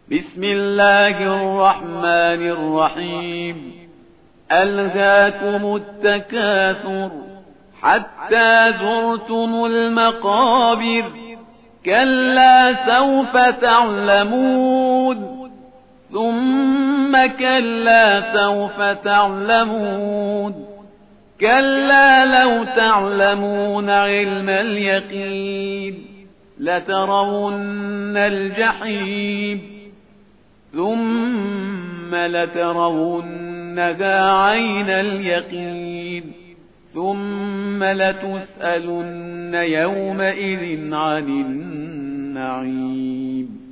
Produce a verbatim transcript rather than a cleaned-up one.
بسم الله الرحمن الرحيم ألهاكم التكاثر حتى زرتم المقابر كلا سوف تعلمون ثم كلا سوف تعلمون كلا لو تعلمون علم اليقين لترون الجحيم ثم لترونها عين اليقين ثم لتسألن يومئذ عن النعيم